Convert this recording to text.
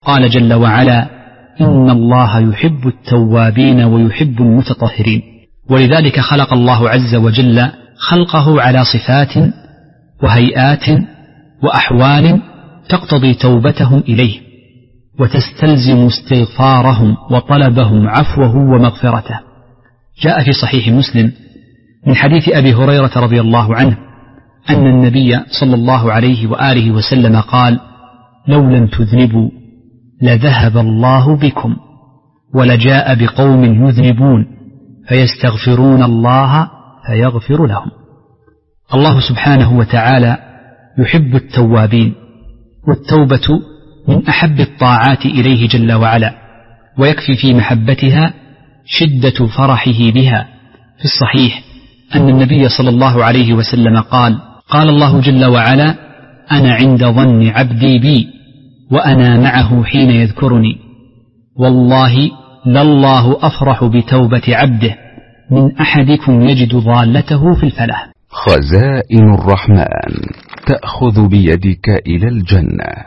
قال جل وعلا: إن الله يحب التوابين ويحب المتطهرين. ولذلك خلق الله عز وجل خلقه على صفات وهيئات وأحوال تقتضي توبتهم إليه وتستلزم استغفارهم وطلبهم عفوه ومغفرته. جاء في صحيح مسلم من حديث أبي هريرة رضي الله عنه أن النبي صلى الله عليه وآله وسلم قال: لو لم تذنبوا لذهب الله بكم ولجاء بقوم يذنبون فيستغفرون الله فيغفر لهم. الله سبحانه وتعالى يحب التوابين، والتوبة من أحب الطاعات إليه جل وعلا، ويكفي في محبتها شدة فرحه بها. في الصحيح أن النبي صلى الله عليه وسلم قال: قال الله جل وعلا: أنا عند ظن عبدي بي وأنا معه حين يذكرني، والله لله أفرح بتوبة عبده من أحدكم يجد ضالته في الفلاح. خزائن الرحمن تأخذ بيدك إلى الجنة.